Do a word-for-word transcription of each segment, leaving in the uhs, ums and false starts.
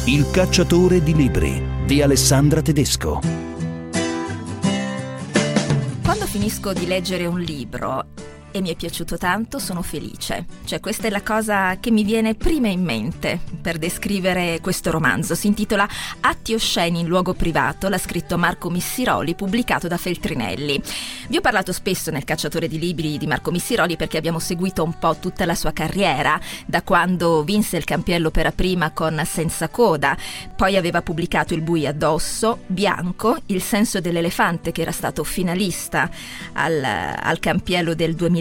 Il cacciatore di libri di Alessandra Tedesco. Quando finisco di leggere un libro e mi è piaciuto tanto, sono felice. Cioè, questa è la cosa che mi viene prima in mente per descrivere questo romanzo. Si intitola Atti osceni in luogo privato, l'ha scritto Marco Missiroli, pubblicato da Feltrinelli. Vi ho parlato spesso nel Cacciatore di libri di Marco Missiroli perché abbiamo seguito un po' tutta la sua carriera, da quando vinse il Campiello per prima con Senza coda, poi aveva pubblicato Il bui addosso, Bianco, Il senso dell'elefante, che era stato finalista al, al Campiello del duemiladodici,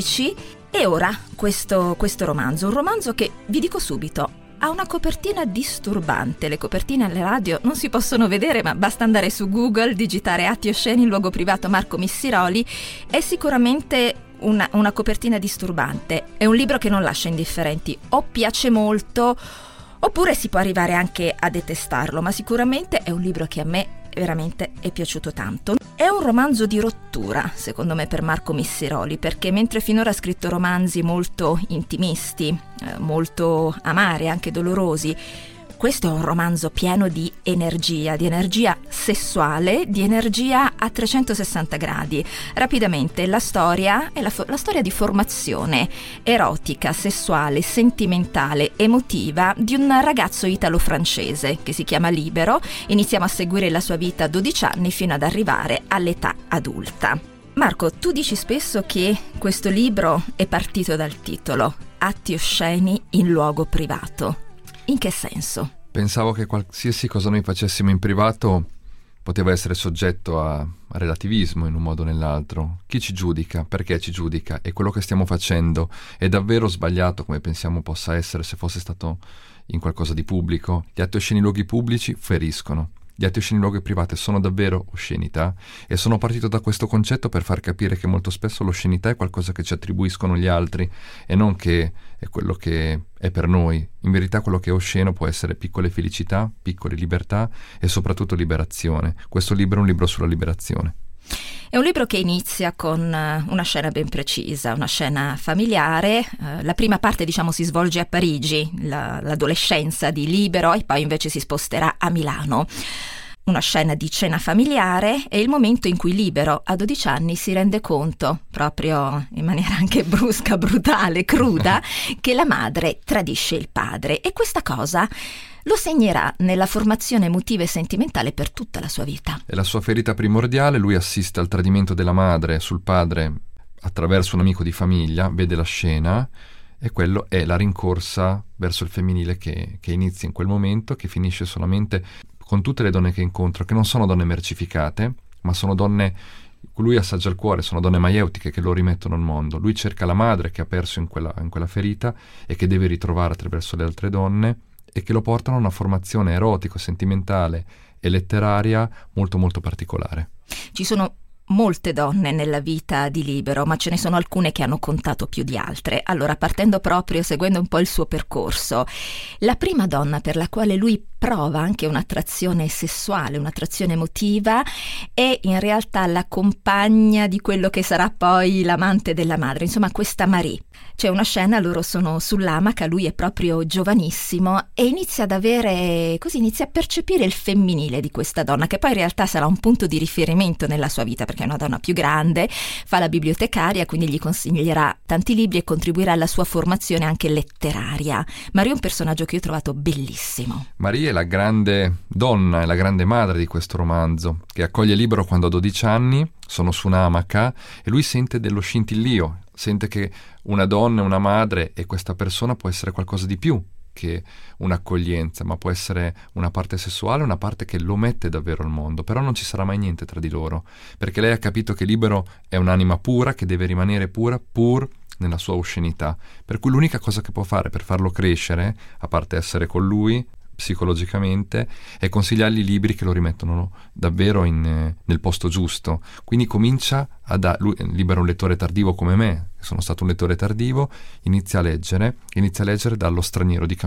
e ora questo, questo romanzo, un romanzo che, vi dico subito, ha una copertina disturbante. Le copertine alle radio non si possono vedere, ma basta andare su Google, digitare Atti osceni in luogo privato Marco Missiroli. È sicuramente una, una copertina disturbante. È un libro che non lascia indifferenti. O piace molto, oppure si può arrivare anche a detestarlo, ma sicuramente è un libro che a me veramente è piaciuto tanto. È un romanzo di rottura, secondo me, per Marco Missiroli, perché mentre finora ha scritto romanzi molto intimisti, eh, molto amari, anche dolorosi, questo è un romanzo pieno di energia, di energia sessuale, di energia a trecentosessanta gradi. Rapidamente, la storia è la, fo- la storia di formazione erotica, sessuale, sentimentale, emotiva di un ragazzo italo-francese che si chiama Libero. Iniziamo a seguire la sua vita a dodici anni fino ad arrivare all'età adulta. Marco, tu dici spesso che questo libro è partito dal titolo Atti osceni in luogo privato. In che senso? Pensavo che qualsiasi cosa noi facessimo in privato poteva essere soggetto a, a relativismo in un modo o nell'altro. Chi ci giudica? Perché ci giudica? E quello che stiamo facendo è davvero sbagliato come pensiamo possa essere se fosse stato in qualcosa di pubblico? Gli atti osceni in luoghi pubblici feriscono. Gli atti osceni in luoghi privati sono davvero oscenità? E sono partito da questo concetto per far capire che molto spesso l'oscenità è qualcosa che ci attribuiscono gli altri e non che è quello che è per noi. In verità quello che è osceno può essere piccole felicità, piccole libertà e soprattutto liberazione. Questo libro è un libro sulla liberazione. È un libro che inizia con una scena ben precisa, una scena familiare. La prima parte, diciamo, si svolge a Parigi, la, l'adolescenza di Libero, e poi invece si sposterà a Milano. Una scena di cena familiare è il momento in cui Libero, a dodici anni, si rende conto, proprio in maniera anche brusca, brutale, cruda, che la madre tradisce il padre, e questa cosa lo segnerà nella formazione emotiva e sentimentale per tutta la sua vita. È la sua ferita primordiale. Lui assiste al tradimento della madre sul padre attraverso un amico di famiglia, vede la scena, e quello è la rincorsa verso il femminile che, che inizia in quel momento, che finisce solamente con tutte le donne che incontra, che non sono donne mercificate, ma sono donne cui lui assaggia il cuore, sono donne maieutiche che lo rimettono al mondo. Lui cerca la madre che ha perso in quella, in quella ferita e che deve ritrovare attraverso le altre donne, e che lo portano a una formazione erotico, sentimentale e letteraria molto molto particolare. Ci sono molte donne nella vita di Libero, ma ce ne sono alcune che hanno contato più di altre. Allora, partendo proprio, seguendo un po' il suo percorso, la prima donna per la quale lui prova anche un'attrazione sessuale, un'attrazione emotiva, è in realtà la compagna di quello che sarà poi l'amante della madre, insomma questa Marie. C'è una scena, loro sono sull'amaca, lui è proprio giovanissimo e inizia ad avere, così inizia a percepire il femminile di questa donna, che poi in realtà sarà un punto di riferimento nella sua vita, perché è una donna più grande, fa la bibliotecaria, quindi gli consiglierà tanti libri e contribuirà alla sua formazione anche letteraria. Marie è un personaggio che io ho trovato bellissimo. Marie è la grande donna, è la grande madre di questo romanzo, che accoglie Libero quando ha dodici anni, sono su un'amaca e lui sente dello scintillio, sente che una donna, una madre e questa persona può essere qualcosa di più che un'accoglienza, ma può essere una parte sessuale, una parte che lo mette davvero al mondo. Però non ci sarà mai niente tra di loro, perché lei ha capito che Libero è un'anima pura, che deve rimanere pura pur nella sua oscenità, per cui l'unica cosa che può fare per farlo crescere, a parte essere con lui psicologicamente, è consigliargli libri che lo rimettono davvero in, eh, nel posto giusto. Quindi comincia a da- lui, Libero è un lettore tardivo come me, sono stato un lettore tardivo, inizia a leggere inizia a leggere dallo Straniero di Camus.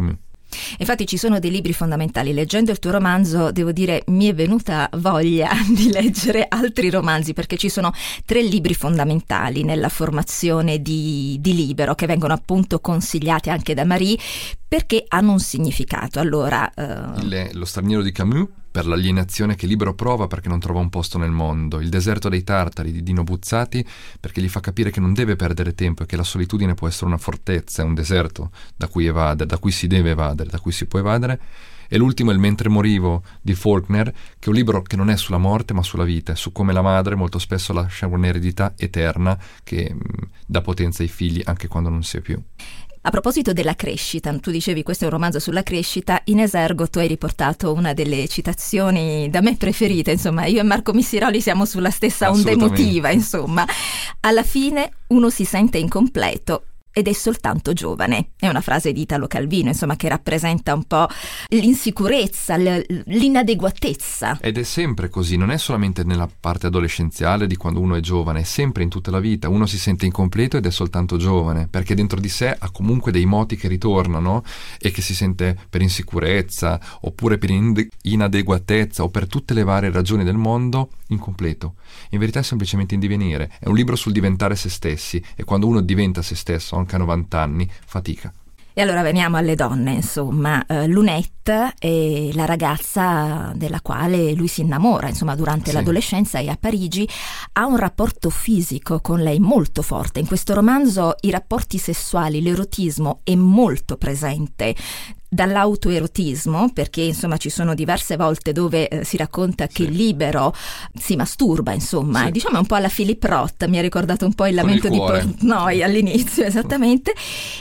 Infatti ci sono dei libri fondamentali. Leggendo il tuo romanzo, devo dire, mi è venuta voglia di leggere altri romanzi, perché ci sono tre libri fondamentali nella formazione di, di Libero, che vengono appunto consigliati anche da Marie, perché hanno un significato. Allora, uh... il, Lo straniero di Camus, per l'alienazione che Libero prova perché non trova un posto nel mondo. Il deserto dei Tartari di Dino Buzzati, perché gli fa capire che non deve perdere tempo e che la solitudine può essere una fortezza, un deserto da cui evadere, da cui si deve evadere, da cui si può evadere. E l'ultimo è Il mentre morivo di Faulkner, che è un libro che non è sulla morte ma sulla vita, su come la madre molto spesso lascia un'eredità eterna che mh, dà potenza ai figli anche quando non si è più. A proposito della crescita, tu dicevi questo è un romanzo sulla crescita, in esergo tu hai riportato una delle citazioni da me preferite, insomma io e Marco Missiroli siamo sulla stessa onda emotiva, insomma. Alla fine uno si sente incompleto ed è soltanto giovane. È una frase di Italo Calvino, insomma, che rappresenta un po' l'insicurezza, l'inadeguatezza. Ed è sempre così, non è solamente nella parte adolescenziale di quando uno è giovane, è sempre in tutta la vita. Uno si sente incompleto ed è soltanto giovane, perché dentro di sé ha comunque dei moti che ritornano e che si sente per insicurezza, oppure per inadeguatezza, o per tutte le varie ragioni del mondo, incompleto. In verità è semplicemente in divenire. È un libro sul diventare se stessi, e quando uno diventa se stesso anche a novanta anni fatica. E allora veniamo alle donne, insomma. uh, Lunette è la ragazza della quale lui si innamora, insomma, durante sì. l'adolescenza, e a Parigi ha un rapporto fisico con lei molto forte. In questo romanzo i rapporti sessuali, l'erotismo è molto presente, dall'autoerotismo, perché insomma ci sono diverse volte dove eh, si racconta che sì. Libero si masturba, insomma, sì. e diciamo un po' alla Philip Roth, mi ha ricordato un po' il lamento il di Portnoy all'inizio, esattamente.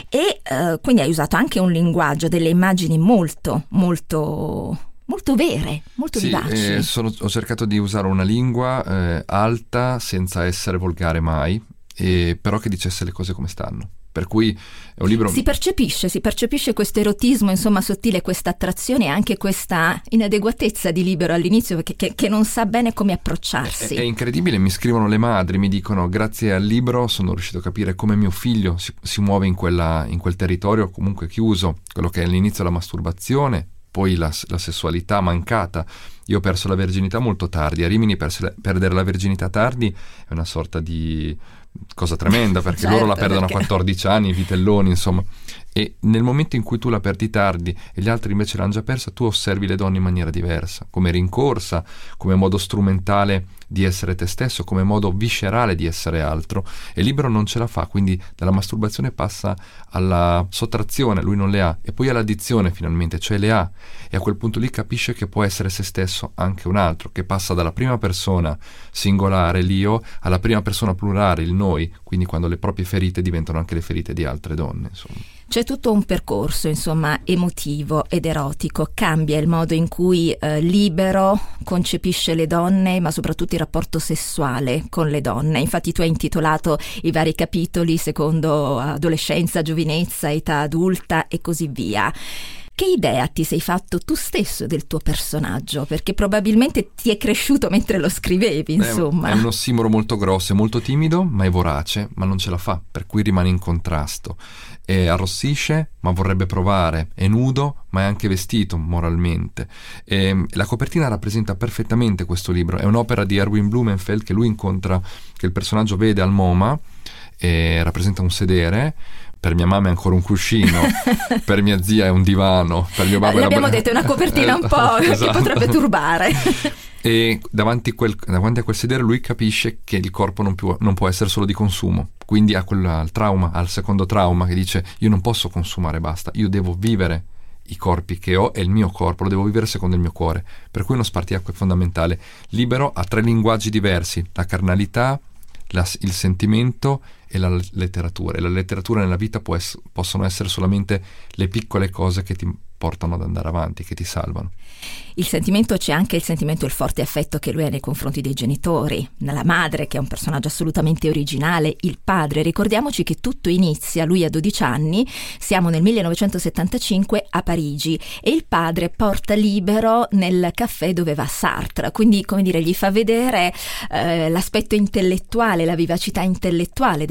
E eh, quindi hai usato anche un linguaggio, delle immagini molto molto molto vere, molto sì, vivaci. Eh, sono, ho cercato di usare una lingua eh, alta senza essere volgare mai, e però che dicesse le cose come stanno. Per cui è un libro... Si percepisce, si percepisce questo erotismo, insomma, sottile, questa attrazione e anche questa inadeguatezza di Libero all'inizio, che, che, che non sa bene come approcciarsi. È, è incredibile, mi scrivono le madri, mi dicono: grazie al libro sono riuscito a capire come mio figlio si, si muove in, quella, in quel territorio comunque chiuso, quello che è all'inizio la masturbazione, poi la, la sessualità mancata. Io ho perso la verginità molto tardi, a Rimini perse, perdere la verginità tardi è una sorta di... cosa tremenda, perché certo, loro la perdono perché... a quattordici anni, i vitelloni, insomma. E nel momento in cui tu la perdi tardi e gli altri invece l'hanno già persa, tu osservi le donne in maniera diversa, come rincorsa, come modo strumentale di essere te stesso, come modo viscerale di essere altro. E Libero non ce la fa, quindi dalla masturbazione passa alla sottrazione, lui non le ha, e poi all'addizione finalmente, cioè le ha, e a quel punto lì capisce che può essere se stesso anche un altro, che passa dalla prima persona singolare, l'io, alla prima persona plurale, il noi, quindi quando le proprie ferite diventano anche le ferite di altre donne, insomma. C'è tutto un percorso, insomma, emotivo ed erotico. Cambia il modo in cui eh, Libero concepisce le donne, ma soprattutto il rapporto sessuale con le donne. Infatti tu hai intitolato i vari capitoli secondo adolescenza, giovinezza, età adulta e così via. Che idea ti sei fatto tu stesso del tuo personaggio? Perché probabilmente ti è cresciuto mentre lo scrivevi, insomma. È un ossimoro molto grosso, è molto timido, ma è vorace, ma non ce la fa, per cui rimane in contrasto. E arrossisce, ma vorrebbe provare. È nudo, ma è anche vestito moralmente. E la copertina rappresenta perfettamente questo libro. È un'opera di Erwin Blumenfeld che lui incontra, che il personaggio vede al MoMA, e rappresenta un sedere. Per mia mamma è ancora un cuscino, per mia zia è un divano, per mio babbo è una... L'abbiamo detto, è una copertina un po' esatto. che potrebbe turbare. E davanti, quel, davanti a quel sedere lui capisce che il corpo non, più, non può essere solo di consumo, quindi ha quel al trauma, al secondo trauma, che dice: io non posso consumare, basta, io devo vivere i corpi che ho e il mio corpo lo devo vivere secondo il mio cuore. Per cui uno spartiacque fondamentale. Libero ha tre linguaggi diversi: la carnalità, la, il sentimento e la letteratura. E la letteratura nella vita può ess- possono essere solamente le piccole cose che ti portano ad andare avanti, che ti salvano. Il sentimento, c'è anche il sentimento, il forte affetto che lui ha nei confronti dei genitori, la madre che è un personaggio assolutamente originale, il padre. Ricordiamoci che tutto inizia, lui ha dodici anni, siamo nel millenovecentosettantacinque a Parigi, e il padre porta Libero nel caffè dove va Sartre, quindi come dire gli fa vedere eh, l'aspetto intellettuale, la vivacità intellettuale della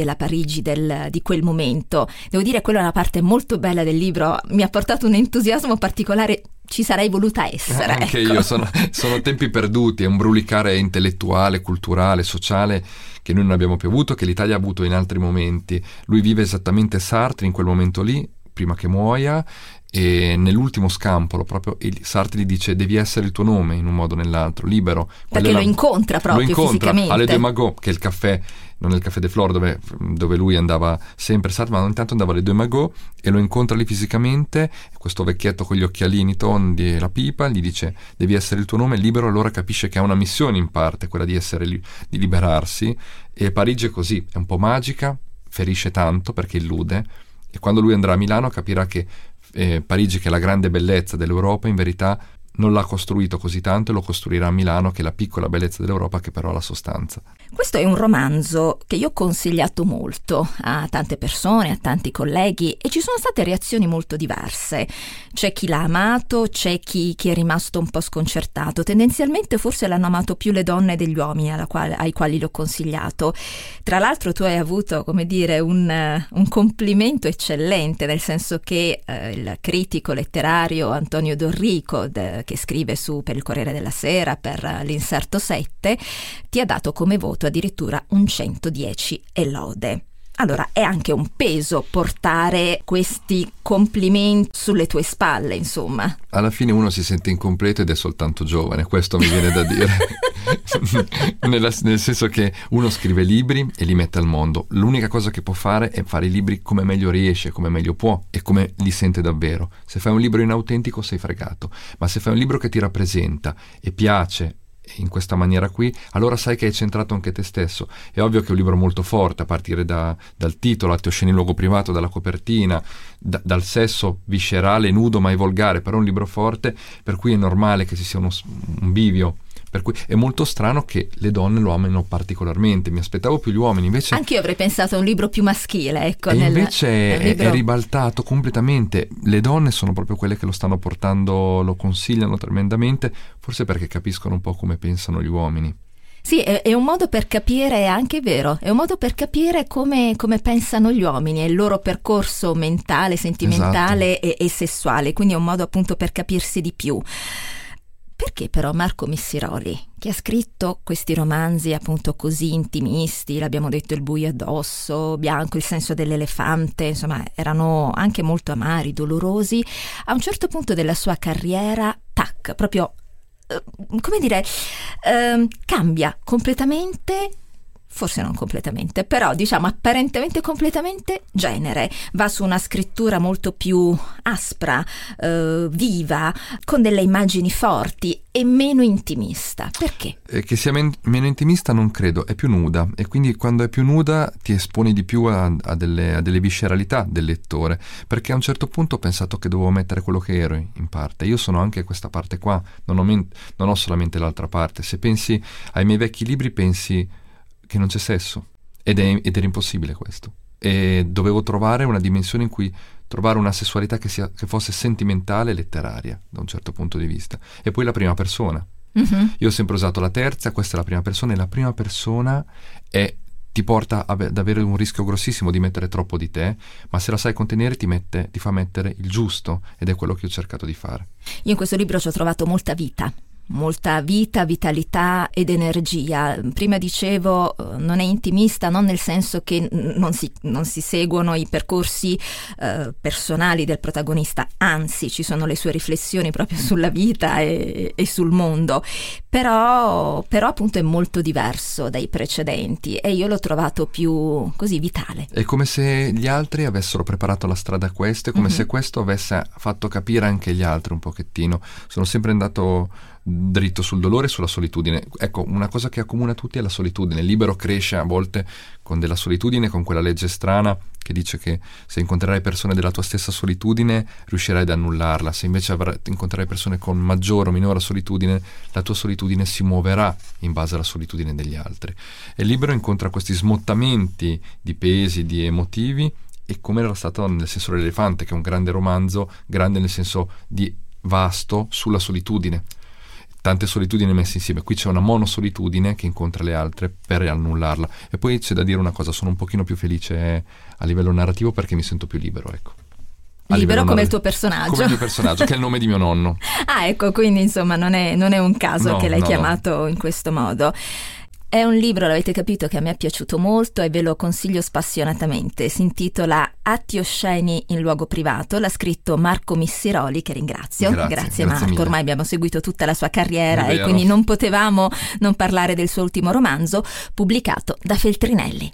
la Parigi del, di quel momento. Devo dire, quella è una parte molto bella del libro, mi ha portato un entusiasmo particolare, ci sarei voluta essere. Anche ecco. io, sono, sono tempi perduti, è un brulicare intellettuale, culturale, sociale che noi non abbiamo più avuto, che l'Italia ha avuto in altri momenti. Lui vive esattamente Sartre in quel momento lì, prima che muoia, e nell'ultimo scampolo proprio Sartre gli dice: devi essere il tuo nome in un modo o nell'altro, libero. Perché lo incontra proprio lo incontra fisicamente. alle Deux Magots, che è il caffè, non è il Café de Flore dove, dove lui andava sempre Sartre, ma ogni tanto andava alle Deux Magots e lo incontra lì fisicamente. Questo vecchietto con gli occhialini tondi e la pipa gli dice: devi essere il tuo nome, libero. Allora capisce che ha una missione in parte, quella di essere li, di liberarsi. E Parigi è così, è un po' magica, ferisce tanto perché illude, e quando lui andrà a Milano capirà che eh, Parigi, che è la grande bellezza dell'Europa, in verità non l'ha costruito così tanto, e lo costruirà a Milano, che è la piccola bellezza dell'Europa, che però ha la sostanza. Questo è un romanzo che io ho consigliato molto a tante persone, a tanti colleghi, e ci sono state reazioni molto diverse. C'è chi l'ha amato, c'è chi, chi è rimasto un po' sconcertato. Tendenzialmente forse l'hanno amato più le donne degli uomini alla quale, ai quali l'ho consigliato. Tra l'altro tu hai avuto, come dire, un, un complimento eccellente, nel senso che eh, il critico letterario Antonio Dorrico, de, che scrive su per il Corriere della Sera, per uh, l'Inserto sette, ti ha dato come voto addirittura un centodieci e lode. Allora, è anche un peso portare questi complimenti sulle tue spalle, insomma. Alla fine uno si sente incompleto ed è soltanto giovane, questo mi viene da dire. Nella, nel senso che uno scrive libri e li mette al mondo. L'unica cosa che può fare è fare i libri come meglio riesce, come meglio può e come li sente davvero. Se fai un libro inautentico sei fregato, ma se fai un libro che ti rappresenta e piace in questa maniera qui, allora sai che hai centrato anche te stesso. È ovvio che è un libro molto forte, a partire da, dal titolo, atti osceni in luogo privato, dalla copertina, da, dal sesso viscerale, nudo, mai volgare, però è un libro forte, per cui è normale che ci sia uno, un bivio. Per cui è molto strano che le donne lo amino particolarmente. Mi aspettavo più gli uomini, invece anche io avrei pensato a un libro più maschile, ecco. E nel, invece nel è, libro... è ribaltato completamente. Le donne sono proprio quelle che lo stanno portando, lo consigliano tremendamente, forse perché capiscono un po' come pensano gli uomini. Sì, è, è un modo per capire, è anche vero, è un modo per capire come, come pensano gli uomini e il loro percorso mentale, sentimentale, esatto, e, e sessuale, quindi è un modo appunto per capirsi di più. Perché però Marco Missiroli, che ha scritto questi romanzi appunto così intimisti, l'abbiamo detto Il buio addosso, Bianco, Il senso dell'elefante, insomma erano anche molto amari, dolorosi, a un certo punto della sua carriera, tac, proprio, eh, come dire, eh, cambia completamente, forse non completamente, però diciamo apparentemente completamente genere, va su una scrittura molto più aspra, eh, viva, con delle immagini forti e meno intimista. Perché? Eh, che sia men- meno intimista non credo, è più nuda, e quindi quando è più nuda ti esponi di più a, a, delle, a delle visceralità del lettore, perché a un certo punto ho pensato che dovevo mettere quello che ero in parte. Io sono anche questa parte qua, non ho, men- non ho solamente l'altra parte. Se pensi ai miei vecchi libri pensi che non c'è sesso, ed, è, ed era impossibile questo, e dovevo trovare una dimensione in cui trovare una sessualità che, sia, che fosse sentimentale e letteraria da un certo punto di vista. E poi la prima persona, mm-hmm. Io ho sempre usato la terza, questa è la prima persona, e la prima persona è, ti porta ad avere un rischio grossissimo di mettere troppo di te, ma se la sai contenere ti, mette, ti fa mettere il giusto, ed è quello che ho cercato di fare. Io in questo libro ci ho trovato molta vita, molta vita, vitalità ed energia. Prima dicevo, non è intimista, non nel senso che non si, non si seguono i percorsi eh, personali del protagonista, anzi ci sono le sue riflessioni proprio sulla vita e, e sul mondo, però, però appunto è molto diverso dai precedenti e io l'ho trovato più così vitale. È come se gli altri avessero preparato la strada a questo, è come mm-hmm. se questo avesse fatto capire anche gli altri un pochettino. Sono sempre andato dritto sul dolore e sulla solitudine. Ecco, una cosa che accomuna tutti è la solitudine. Il libero cresce a volte con della solitudine, con quella legge strana che dice che se incontrerai persone della tua stessa solitudine riuscirai ad annullarla, se invece avrai, incontrerai persone con maggiore o minore solitudine, la tua solitudine si muoverà in base alla solitudine degli altri. E il libero incontra questi smottamenti di pesi, di emotivi, e come era stato nel senso dell'elefante, che è un grande romanzo, grande nel senso di vasto, sulla solitudine. tante solitudini messe insieme. Qui c'è una monosolitudine che incontra le altre per annullarla. E poi c'è da dire una cosa, sono un pochino più felice a livello narrativo perché mi sento più libero, ecco. Libero come il tuo personaggio. Come il mio personaggio, che è il nome di mio nonno. Ah, ecco, quindi insomma non è, non è un caso No, che l'hai no, chiamato no. in questo modo. È un libro, l'avete capito, che a me è piaciuto molto e ve lo consiglio spassionatamente. Si intitola Atti osceni in luogo privato, l'ha scritto Marco Missiroli, che ringrazio. Grazie, grazie, grazie Marco, mille. ormai abbiamo seguito tutta la sua carriera È e vero. quindi non potevamo non parlare del suo ultimo romanzo, pubblicato da Feltrinelli.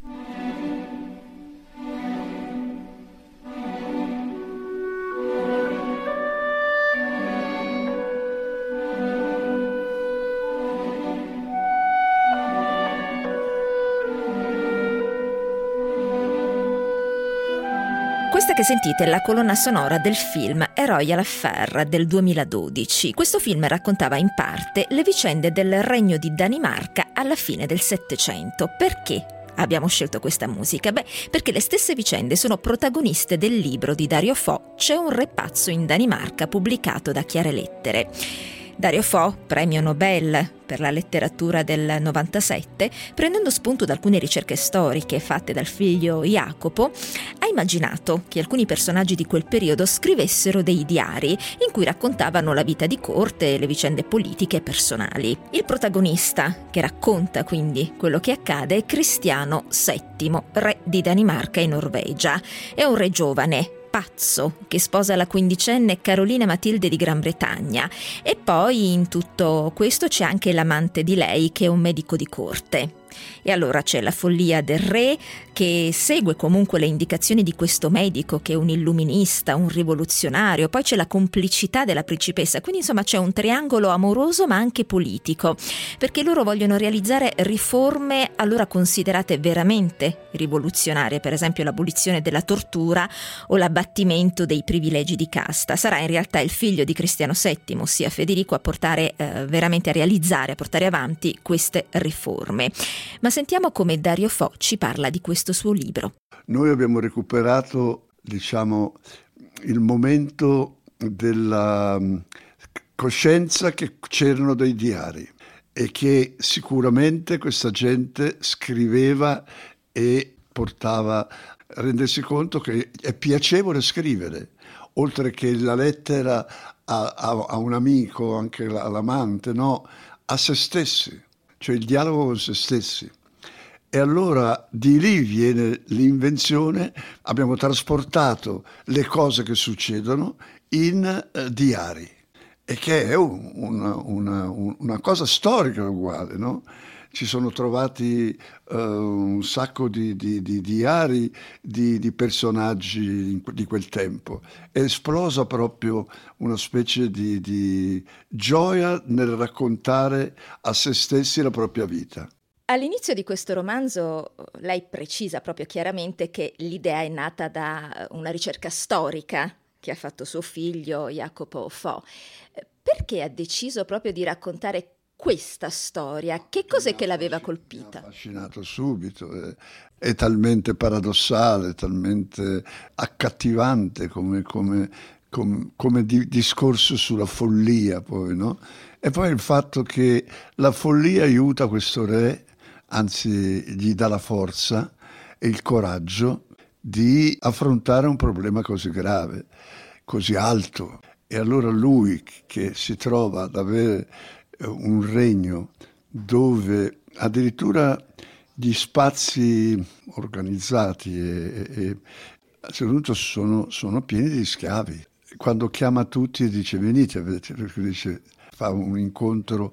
Questa che sentite è la colonna sonora del film A Royal Affair del duemiladodici. Questo film raccontava in parte le vicende del regno di Danimarca alla fine del Settecento. Perché abbiamo scelto questa musica? Beh, perché le stesse vicende sono protagoniste del libro di Dario Fo, C'è un re pazzo in Danimarca, pubblicato da Chiare Lettere. Dario Fo, premio Nobel per la letteratura del novantasette, prendendo spunto da alcune ricerche storiche fatte dal figlio Jacopo, ha immaginato che alcuni personaggi di quel periodo scrivessero dei diari in cui raccontavano la vita di corte e le vicende politiche e personali. Il protagonista, che racconta quindi quello che accade, è Cristiano settimo, re di Danimarca e Norvegia. È un re giovane, pazzo, che sposa la quindicenne Carolina Matilde di Gran Bretagna, e poi in tutto questo c'è anche l'amante di lei, che è un medico di corte. E allora c'è la follia del re, che segue comunque le indicazioni di questo medico, che è un illuminista, un rivoluzionario. Poi c'è la complicità della principessa, quindi insomma c'è un triangolo amoroso ma anche politico, perché loro vogliono realizzare riforme allora considerate veramente rivoluzionarie, per esempio l'abolizione della tortura o l'abbattimento dei privilegi di casta. Sarà in realtà il figlio di Cristiano settimo, ossia Federico, a portare eh, veramente a realizzare, a portare avanti queste riforme. Ma sentiamo come Dario Fo ci parla di questo suo libro. Noi abbiamo recuperato, diciamo, il momento della coscienza che c'erano dei diari e che sicuramente questa gente scriveva e portava a rendersi conto che è piacevole scrivere, oltre che la lettera a, a, a un amico, anche all'amante, no? A se stessi, cioè il dialogo con se stessi. E allora di lì viene l'invenzione, abbiamo trasportato le cose che succedono in eh, diari, e che è un, una, una, una cosa storica uguale, no? Ci sono trovati uh, un sacco di, di, di diari di, di personaggi di quel tempo. È esplosa proprio una specie di, di gioia nel raccontare a se stessi la propria vita. All'inizio di questo romanzo lei precisa proprio chiaramente che l'idea è nata da una ricerca storica che ha fatto suo figlio Jacopo Fo. Perché ha deciso proprio di raccontare questa storia? Che cos'è che l'aveva colpita? Mi ha affascinato subito, è, è talmente paradossale, talmente accattivante come, come, come, come di, discorso sulla follia poi, no? E poi il fatto che la follia aiuta questo re, anzi gli dà la forza e il coraggio di affrontare un problema così grave, così alto. E allora lui, che si trova ad avere un regno dove addirittura gli spazi organizzati e, e soprattutto sono, sono pieni di schiavi. Quando chiama tutti e dice venite, perché dice, fa un incontro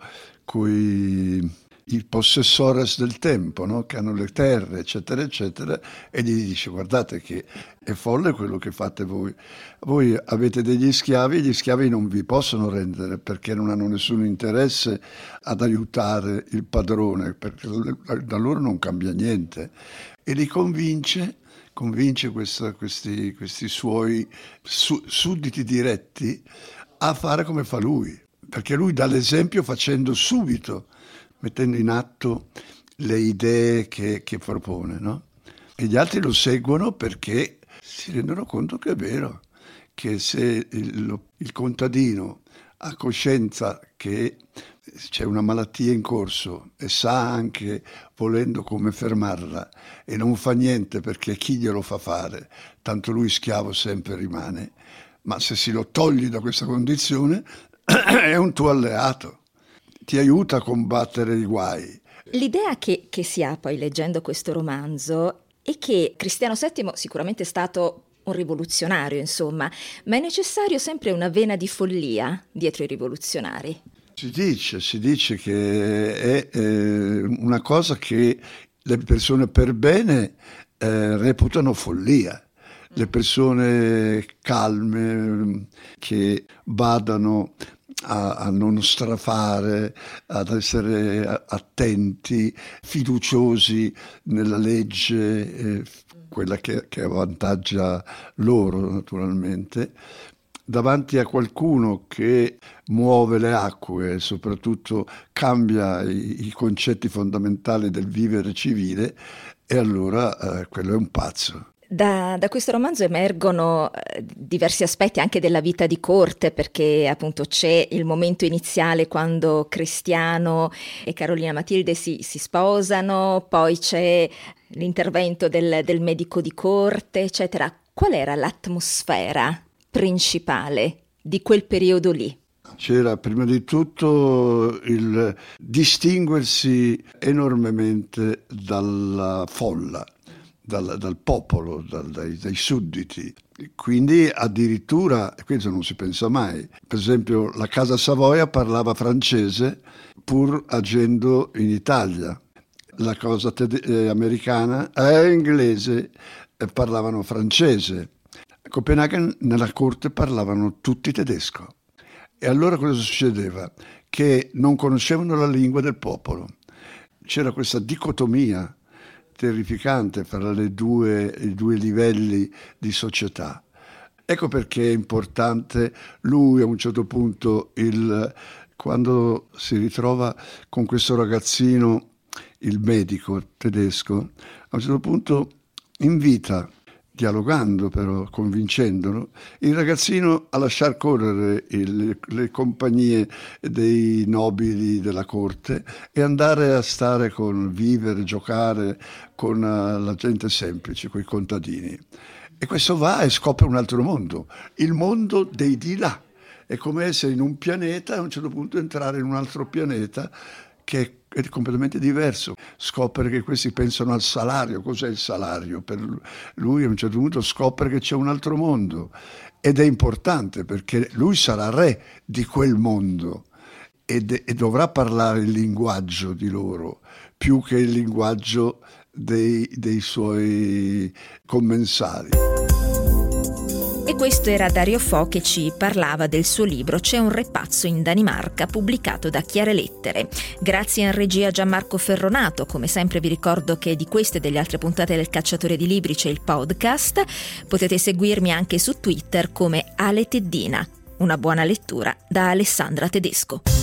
con i possessores del tempo, no? Che hanno le terre, eccetera, eccetera, e gli dice guardate che è folle quello che fate voi. Voi avete degli schiavi, gli schiavi non vi possono rendere perché non hanno nessun interesse ad aiutare il padrone, perché da loro non cambia niente. E li convince, convince questa, questi, questi suoi su, sudditi diretti a fare come fa lui, perché lui dà l'esempio facendo subito, mettendo in atto le idee che, che propone, no? E gli altri lo seguono perché si rendono conto che è vero, che se il, il contadino ha coscienza che c'è una malattia in corso e sa anche, volendo, come fermarla, e non fa niente perché chi glielo fa fare, tanto lui schiavo sempre rimane, ma se si lo togli da questa condizione è un tuo alleato, ti aiuta a combattere i guai. L'idea che, che si ha poi leggendo questo romanzo è che Cristiano settimo sicuramente è stato un rivoluzionario, insomma, ma è necessario sempre una vena di follia dietro i rivoluzionari. Si dice, si dice che è eh, una cosa che le persone per bene eh, reputano follia. Le persone calme, che badano a, a non strafare, ad essere attenti, fiduciosi nella legge, eh, quella che, che avvantaggia loro naturalmente, davanti a qualcuno che muove le acque e soprattutto cambia i, i concetti fondamentali del vivere civile, e allora eh, quello è un pazzo. Da, da questo romanzo emergono eh, diversi aspetti anche della vita di corte, perché appunto c'è il momento iniziale quando Cristiano e Carolina Matilde si, si sposano, poi c'è l'intervento del, del medico di corte, eccetera. Qual era l'atmosfera principale di quel periodo lì? C'era prima di tutto il distinguersi enormemente dalla folla, dal, dal popolo, dal, dai, dai sudditi. Quindi addirittura, questo non si pensa mai, per esempio la Casa Savoia parlava francese pur agendo in Italia, la cosa tede- eh, americana e eh, inglese eh, parlavano francese. A Copenaghen nella corte parlavano tutti tedesco. E allora cosa succedeva? Che non conoscevano la lingua del popolo. C'era questa dicotomia terrificante fra le due, i due livelli di società. Ecco perché è importante lui a un certo punto, il, quando si ritrova con questo ragazzino, il medico tedesco, a un certo punto invita, dialogando però, convincendolo, il ragazzino a lasciar correre il, le compagnie dei nobili della corte e andare a stare con, vivere, giocare con uh, la gente semplice, con i contadini. E questo va e scopre un altro mondo, il mondo dei di là. È come essere in un pianeta e a un certo punto entrare in un altro pianeta che è completamente diverso. Scopre che questi pensano al salario. Cos'è il salario? Per lui a un certo punto scopre che c'è un altro mondo, ed è importante perché lui sarà re di quel mondo e, de- e dovrà parlare il linguaggio di loro più che il linguaggio dei, dei suoi commensali. E questo era Dario Fo che ci parlava del suo libro C'è un re pazzo in Danimarca, pubblicato da Chiare Lettere. Grazie in regia Gianmarco Ferronato. Come sempre vi ricordo che di queste e delle altre puntate del Cacciatore di Libri c'è il podcast. Potete seguirmi anche su Twitter come Ale Teddina. Una buona lettura da Alessandra Tedesco.